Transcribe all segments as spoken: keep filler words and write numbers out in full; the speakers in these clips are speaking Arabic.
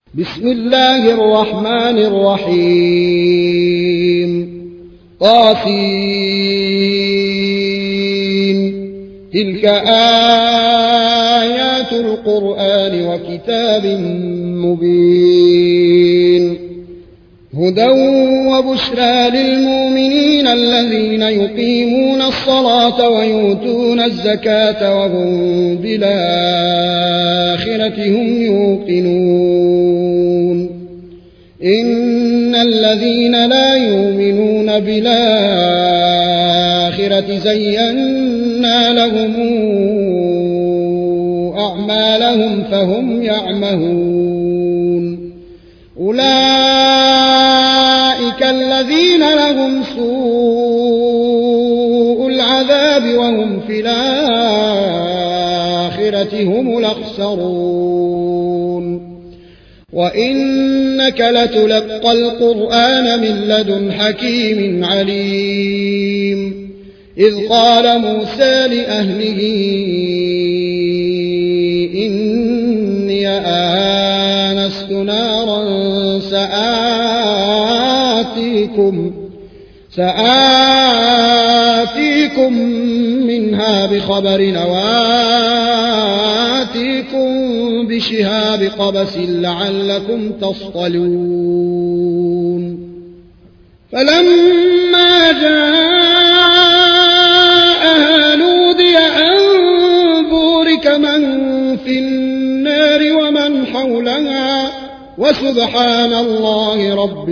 بسم الله الرحمن الرحيم طاسين تلك آيات القرآن وكتاب مبين هدى وبشرى للمؤمنين الذين يقيمون الصلاة ويؤتون الزكاة وهم بالآخرة هم يوقنون إن الذين لا يؤمنون بالآخرة زينا لهم أعمالهم فهم يعمهون أولئك الذين لهم سوء العذاب وهم في الآخرة هم الأخسرون وإنك لتلقى القرآن من لدن حكيم عليم إذ قال موسى لأهله إني آنست نارا سآتيكم, سآتيكم منها بخبر وآتيكم بشهاب قبس لعلكم تصطلون فلما جاءها نودي أن بورك من في النار ومن حولها وسبحان الله رب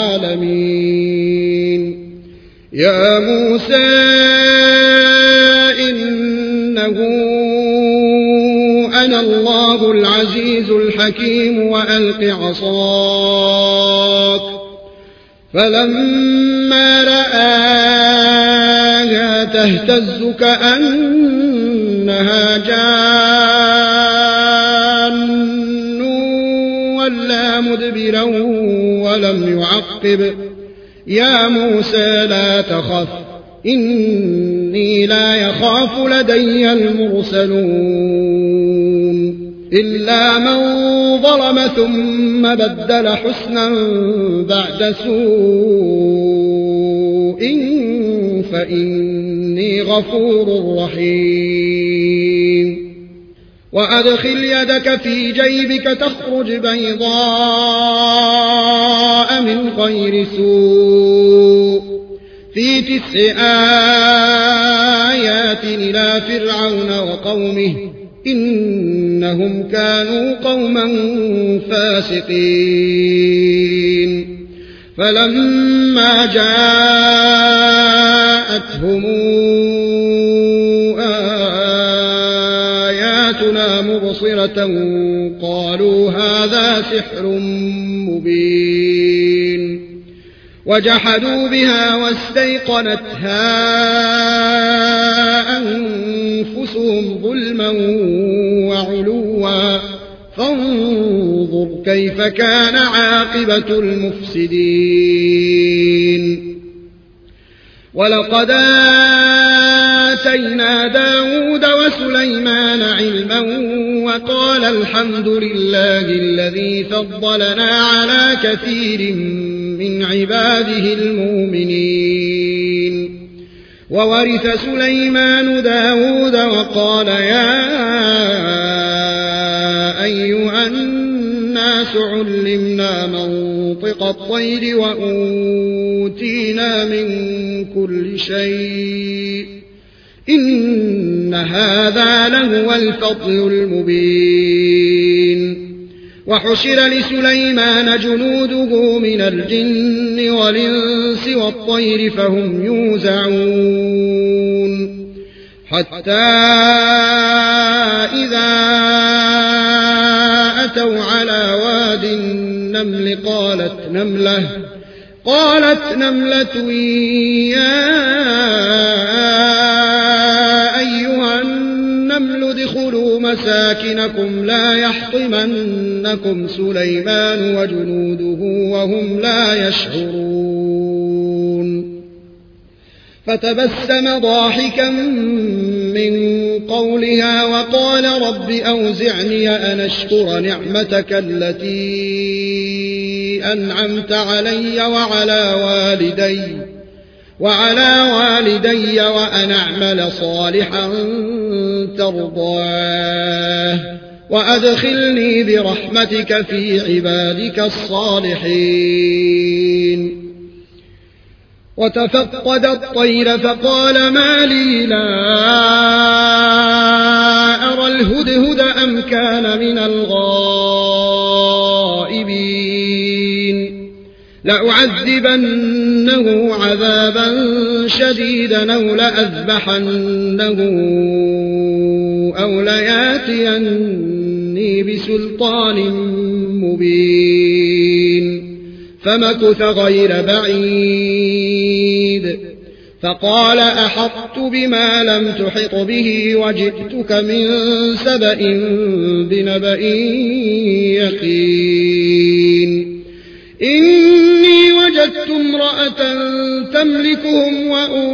العالمين يا موسى إنه أنا الله العزيز الحكيم وألق عصاك فلما رآها تهتز كأنها جان ولا مدبرا ولم يعقب يا موسى لا تخف إني لا يخاف لدي المرسلون إلا من ظلم ثم بدل حسنا بعد سوء فإني غفور رحيم وأدخل يدك في جيبك تخرج بيضاء من غير سوء في تسع آيات إلى فرعون وقومه إنهم كانوا قوما فاسقين فلما جاءتهم آياتنا مبصرة قالوا هذا سحر مبين وجحدوا بها واستيقنتها أنفسهم ظلما وعلوا فانظر كيف كان عاقبة المفسدين ولقد آتينا داود وسليمان علما وقال الحمد لله الذي فضلنا على كثير من عباده المؤمنين وورث سليمان داود وقال يا أيها الناس علمنا منطق الطير وأوتينا من كل شيء إن هذا لهو الفضل المبين وحشر لسليمان جنوده من الجن والإنس والطير فهم يوزعون حتى إذا أتوا على واد النمل قالت نملة قالت نملة يا أيها النمل ادخلوا مساكنكم لا يحطمنكم سليمان وجنوده وهم لا يشعرون فتبسم ضاحكا من قولها وقال رب أوزعني أن أشكر نعمتك التي أنعمت علي وعلى والدي وعلى والدي وأن أعمل صالحا ترضاه وأدخلني برحمتك في عبادك الصالحين. وتفقد الطير فقال ما لي لا أرى الهدهد أم كان من الغائبين لأعذبنه عذابا شديدا أو لأذبحنه أو لياتيني بسلطان مبين. فمكث غير بعيد فقال أحطت بما لم تحط به وجئتك من سبأ بنبأ يقين. إني وجدت امرأة تملكهم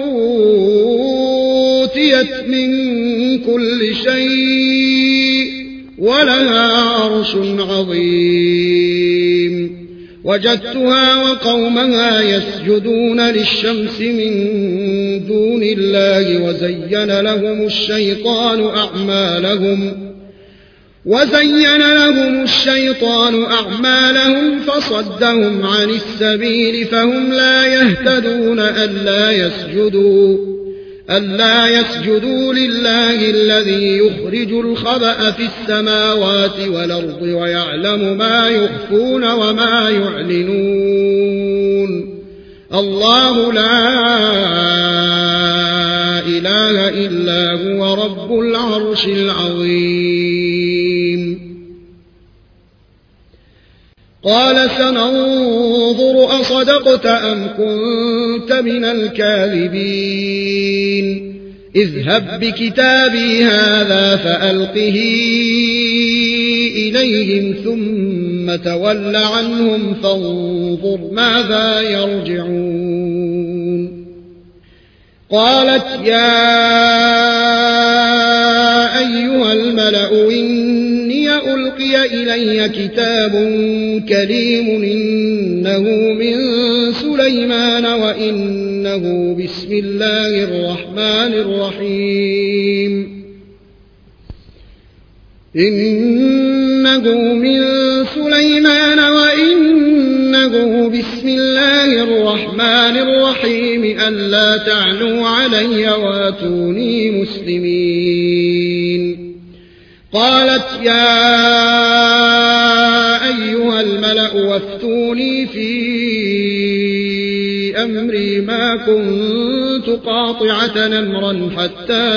وأوتيت من كل شيء ولها عرش عظيم. وجدتها وقومها يسجدون للشمس من دون الله وزين لهم الشيطان أعمالهم وزين لهم الشيطان أعمالهم فصدهم عن السبيل فهم لا يهتدون ألا يسجدوا ألا يسجدوا لله الذي يخرج الخبأ في السماوات والأرض ويعلم ما يخفون وما يعلنون. الله لا إله إلا هو رب العرش العظيم. قال سننظر أصدقت أم كنت من الكاذبين. اذهب بكتابي هذا فألقه إليهم ثم تول عنهم فانظر ماذا يرجعون. قالت يا أيها الملأ إني ألقي إلي كتاب كريم إنه من سليمان وإنه بسم الله الرحمن الرحيم إنه من سليمان وإنه بسم الله الرحمن الرحيم ألا تعلوا علي واتوني مسلمين. قالت يا أيها الملأ وافتوني في أمري ما كنت قاطعة أمرا حتى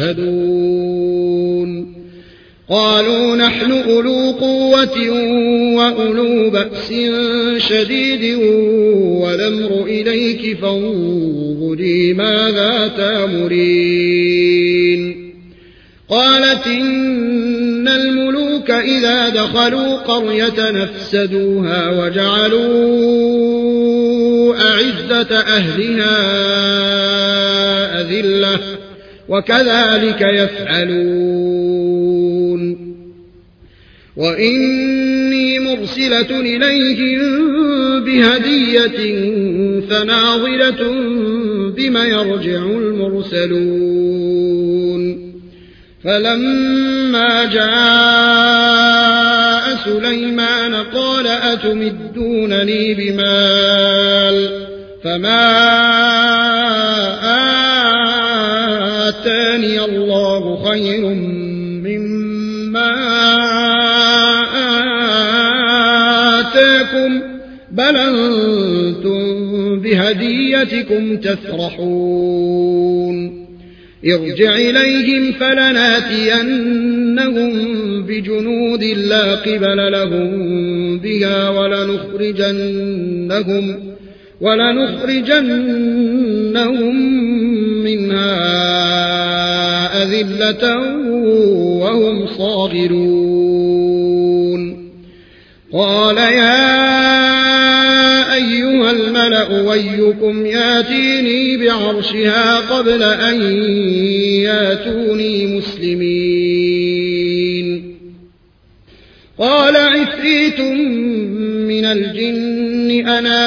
تشهدون. قالوا نحن أولو قوة وأولو بأس شديد والأمر إليك فانظري ماذا تأمرين. قالت إن الملوك إذا دخلوا قرية نفسدوها وجعلوا أعزة أهلها أذلة وكذلك يفعلون. وإني مرسلة إليهم بهدية فناظرة بما يرجع المرسلون. فلما جاء سليمان قال أتمدونني بمال فما آتاني الله خير مما آتاكم بل أنتم بهديتكم تفرحون. ارجع إليهم فلناتينهم بجنود لا قبل لهم بها ولنخرجنهم, ولنخرجنهم منها أذلة وهم صاغرون. قال يا أيها الملأ ويكم ياتيني بعرشها قبل أن ياتوني مسلمين قال عفريت من الجن أنا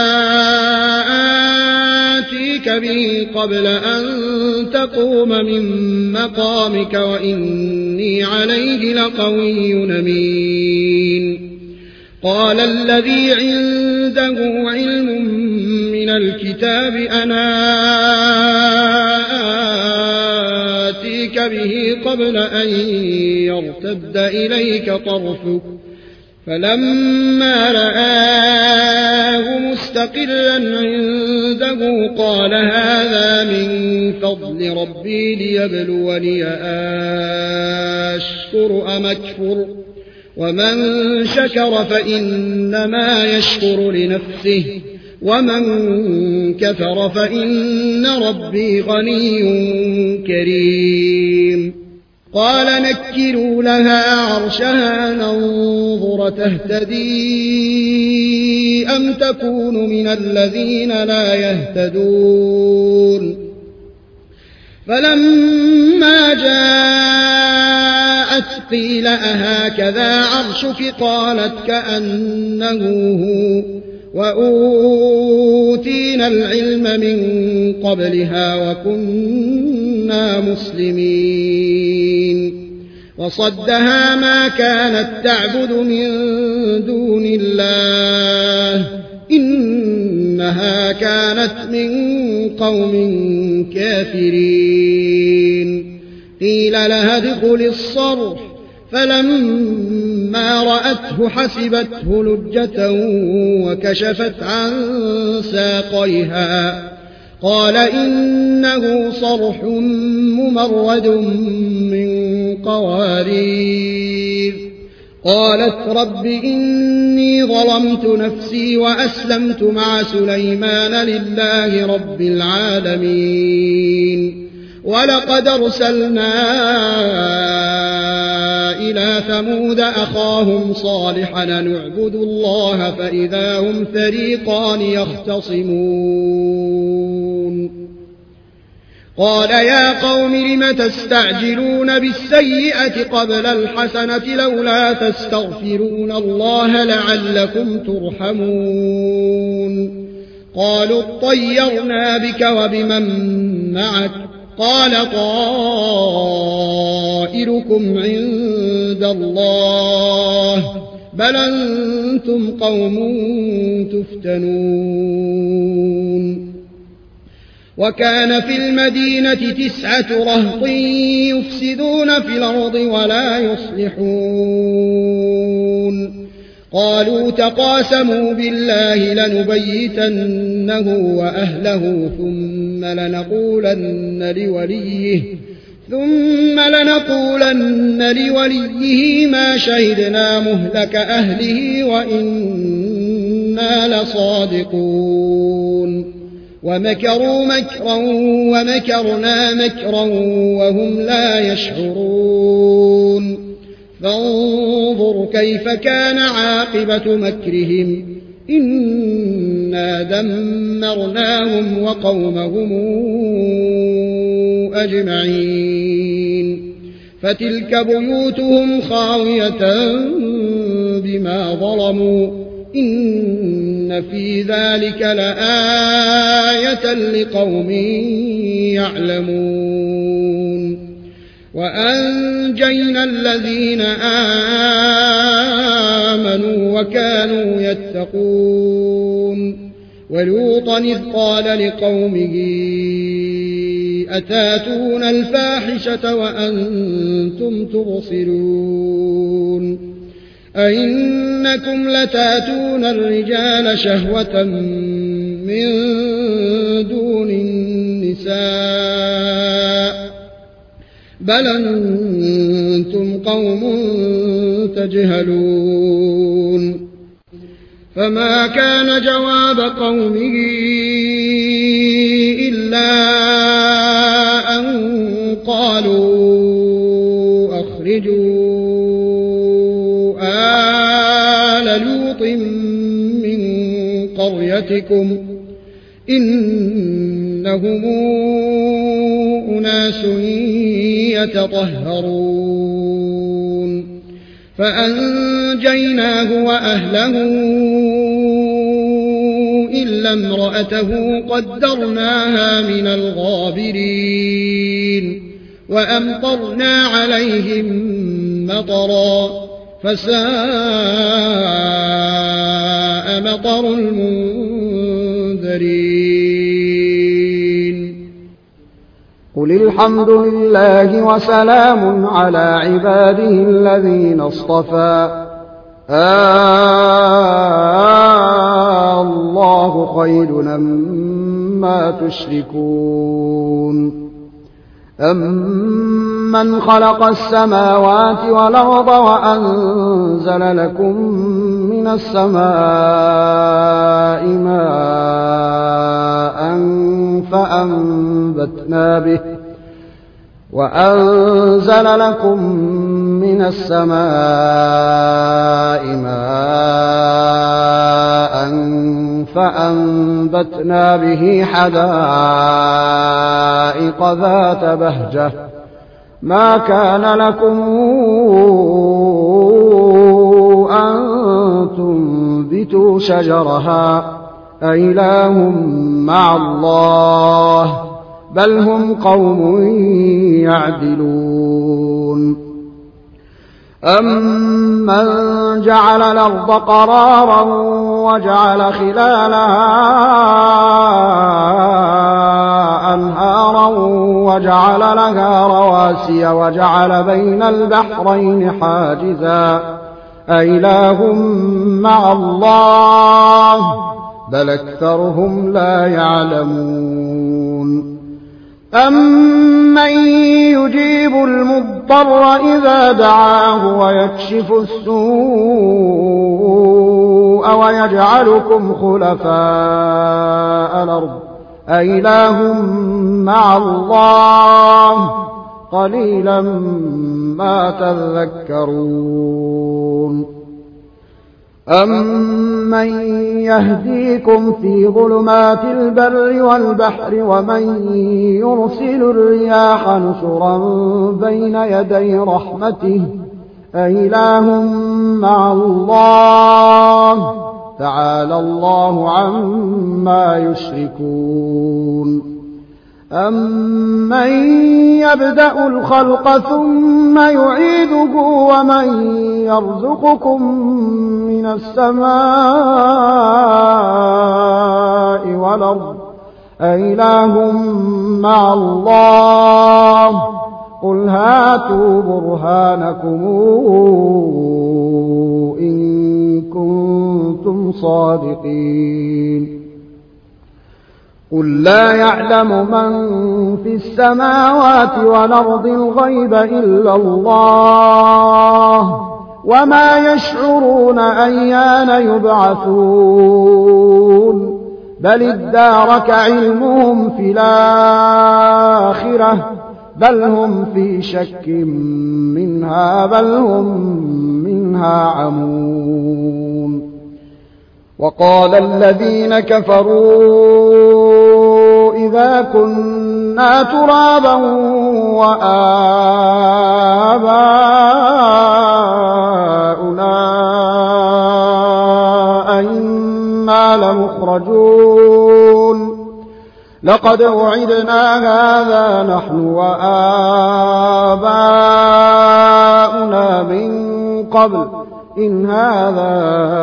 آتيك به قبل أن تقوم من مقامك وإني عليه لقوي أمين قال الذي عنده علم من الكتاب أنا آتيك به قبل أن يرتد إليك طرفك فلما رآه مستقرا عنده قال هذا من فضل ربي ليبلوني أشكر أم أكفر ومن شكر فإنما يشكر لنفسه ومن كفر فإن ربي غني كريم قال نكروا لها عرشها ننظر تهتدي أم تكون من الذين لا يهتدون فلما جاءت قيل أهكذا عرشك قالت كأنه هو وأوتينا العلم من قبلها وكنا مسلمين وصدها ما كانت تعبد من دون الله إنها كانت من قوم كافرين قيل لها ادخل الصرح فلما رأته حسبته لجة وكشفت عن ساقيها قال إنه صرح ممرد من قوارير قالت رب إني ظلمت نفسي وأسلمت مع سليمان لله رب العالمين ولقد أرسلنا إلى ثمود أخاهم صالحا نعبد الله فإذا هم فريقان يختصمون قال يا قوم لم تستعجلون بالسيئة قبل الحسنة لولا تستغفرون الله لعلكم ترحمون قالوا اطيرنا بك وبمن معك قال طائركم عند الله بل أنتم قوم تفتنون وكان في المدينة تسعة رهط يفسدون في الأرض ولا يصلحون قالوا تقاسموا بالله لنبيتنه وأهله ثم لنقولن لوليه ثم لنقولن لوليه ما شهدنا مهلك أهله وإنا لصادقون ومكروا مكرا ومكرنا مكرا وهم لا يشعرون فانظر كيف كان عاقبة مكرهم إنا دمرناهم وقومهم أجمعين فتلك بيوتهم خاوية بما ظلموا إن في ذلك لآية لقوم يعلمون وأنجينا الذين آمنوا وكانوا يتقون ولوطا إذ قال لقومه أتاتون الفاحشة وأنتم تبصرون أئنكم لتاتون الرجال شهوة من دون النساء بل أنتم قوم تجهلون فما كان جواب قومه إلا أن قالوا أخرجوا آل لوط من قريتكم إنهم أناس يتطهرون فأنجيناه وأهله إلا امرأته قدرناها من الغابرين وأمطرنا عليهم مطرا فساء مطر المنذرين قل الحمد لله وسلام على عباده الذين اصطفى آه الله خير أمّا تشركون أَمَّنْ خَلَقَ السَّمَاوَاتِ وَالْأَرْضَ وَأَنزَلَ لَكُم مِّنَ السَّمَاءِ مَاءً فَأَنبَتْنَا بِهِ وَأَنزَلَ لَكُم مِّنَ السَّمَاءِ مَاءً فَأَنبَتْنَا بِهِ حَدَائِقَ ذَاتَ بَهْجَةٍ مَا كَانَ لَكُمْ أَن تُنبِتُوا شَجَرَهَا أَإِلَٰهٌ مَّعَ اللَّهِ بل هم قوم يعدلون أَمَّنْ جَعَلَ الْأَرْضَ قَرَارًا وَجَعَلَ خِلَالَهَا أَنْهَارًا وَجَعَلَ لَهَا رَوَاسِيَ وَجَعَلَ بَيْنَ الْبَحْرَيْنِ حَاجِزًا أَإِلَٰهٌ مَّعَ اللَّهِ بل أكثرهم لا يعلمون أَمَّن يُجِيبُ الْمُضْطَرَّ إِذَا دَعَاهُ وَيَكْشِفُ السُّوءَ وَيَجْعَلُكُمْ خُلَفَاءَ الْأَرْضِ أَإِلَٰهٌ مَّعَ اللَّهِ قَلِيلًا مَّا تَذَكَّرُونَ أَمَّن يَهْدِيكُمْ فِي ظُلُمَاتِ الْبَرِّ وَالْبَحْرِ وَمَن يُرْسِلُ الرِّيَاحَ نُشُرًا بَيْنَ يَدَيْ رَحْمَتِهِ أَإِلَٰهٌ مَّعَ اللَّهِ تَعَالَى اللَّهُ عَمَّا يُشْرِكُونَ أَمَّن يَبْدَأُ الْخَلْقَ ثُمَّ يُعِيدُهُ وَمَن يَرْزُقُكُم مِّنَ السَّمَاءِ وَالْأَرْضِ أَإِلَٰهٌ مَّعَ اللَّهِ قُلْ هَاتُوا بُرْهَانَكُمْ إِن كُنتُمْ صَادِقِينَ قُل لا يعلم من في السماوات والأرض الغيب إلا الله وما يشعرون أيان يبعثون بل ادارك علمهم في الآخرة بل هم في شك منها بل هم منها عمون وقال الذين كفروا إذا كنا ترابا وآباؤنا أئنا لمخرجون لقد وعدنا هذا نحن وآباؤنا من قبل إن هذا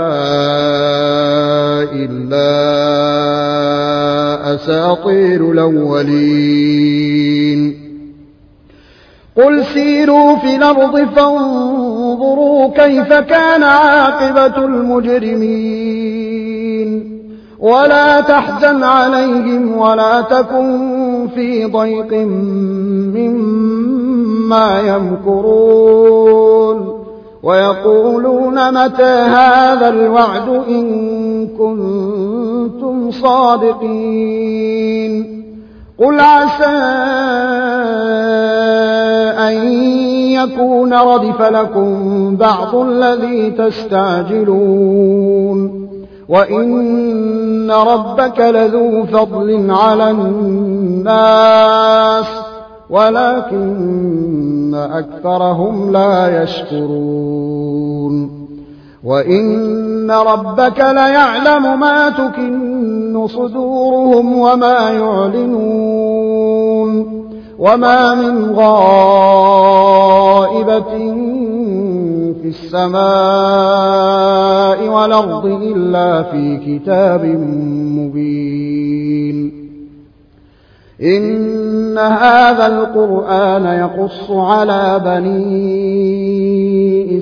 إلا أساطير الأولين قل سيروا في الأرض فانظروا كيف كان عاقبة المجرمين ولا تحزن عليهم ولا تكن في ضيق مما يمكرون ويقولون متى هذا الوعد إن كنتم صادقين قل عسى أن يكون ردف لكم بعض الذي تستعجلون وإن ربك لذو فضل على الناس ولكن أكثرهم لا يشكرون وإن ربك ليعلم ما تكن صدورهم وما يعلنون وما من غائبة في السماء والأرض إلا في كتاب مبين إن هذا القرآن يقص على بني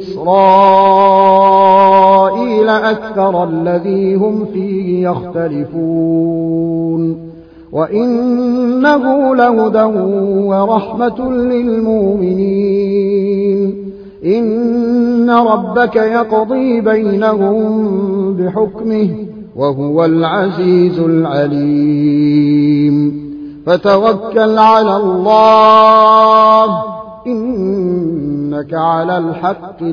إسرائيل أكثر الذي هم فيه يختلفون وإنه لهدى ورحمة للمؤمنين إن ربك يقضي بينهم بحكمه وهو العزيز العليم فتوكل على الله إنك على الحق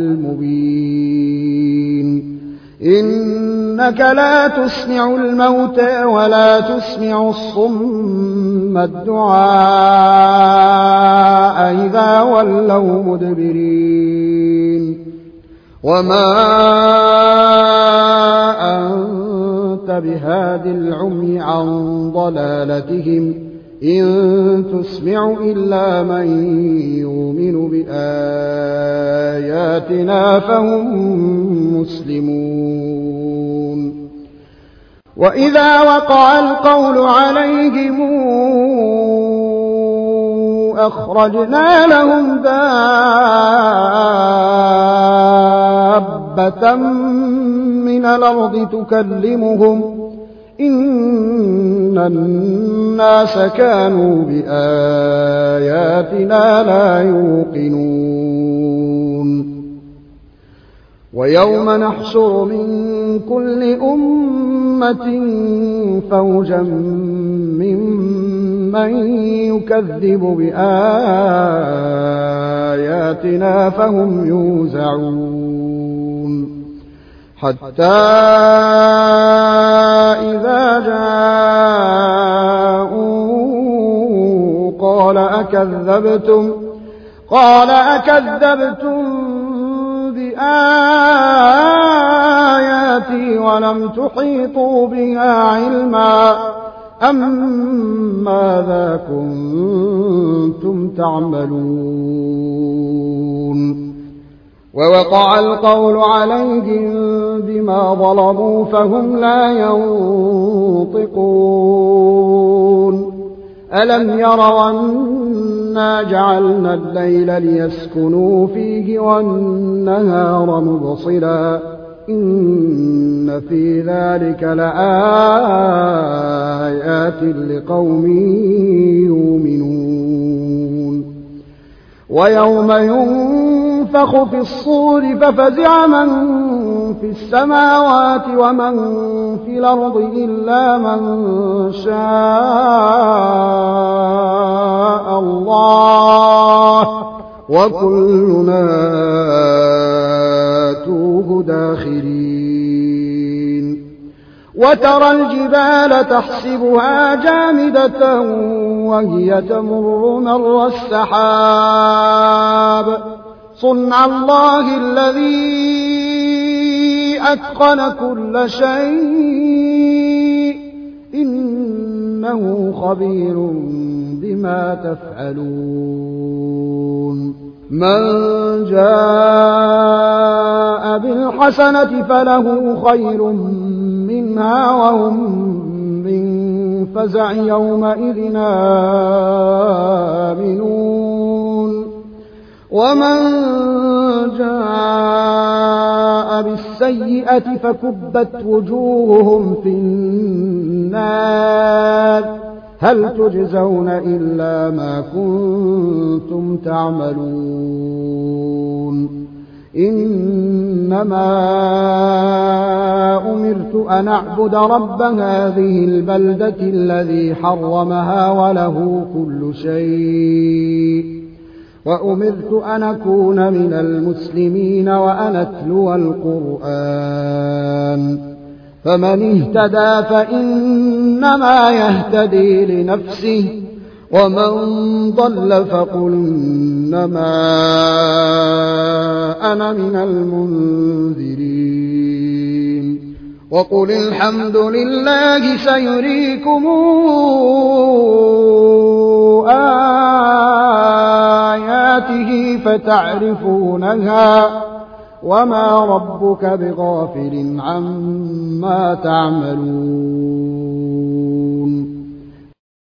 المبين إنك لا تسمع الموتى ولا تسمع الصم الدعاء إذا ولوا مدبرين وما أنت بهاد العمي عن ضلالتهم إن تسمع إلا من يؤمن بآياتنا فهم مسلمون وإذا وقع القول عليهم أخرجنا لهم دابة من الأرض تكلمهم إن الناس كانوا بآياتنا لا يوقنون ويوم نحشر من كل أمة فوجا ممن يكذب بآياتنا فهم يوزعون حتى إذا جاءوا قال أكذبتم قال أكذبتم بآياتي ولم تحيطوا بها علما أم ماذا كنتم تعملون ووقع القول عليهم بما ظلموا فهم لا ينطقون ألم يروا أنا جعلنا الليل ليسكنوا فيه والنهار مبصرا إن في ذلك لآيات لقوم يؤمنون ويوم ينفخ في الصور ففزع من في السماوات ومن في الأرض إلا من شاء الله وكلنا آتوه داخرين وترى الجبال تحسبها جامدة وهي تمر مر السحاب صنع الله الذي أتقن كل شيء إنه خبير بما تفعلون من جاء بالحسنة فله خير منها وهم من فزع يومئذ آمنون ومن جاء بالسيئة فكبت وجوههم في النار هل تجزون إلا ما كنتم تعملون إنما أمرت أن أعبد رب هذه البلدة الذي حرمها وله كل شيء وأمرت أن أكون من المسلمين وأن أتلو القرآن فمن اهتدى فإنما يهتدي لنفسه ومن ضل فقل إنما أنا من المنذرين وقل الحمد لله سيريكم آياته فتعرفونها وما ربك بغافل عما تعملون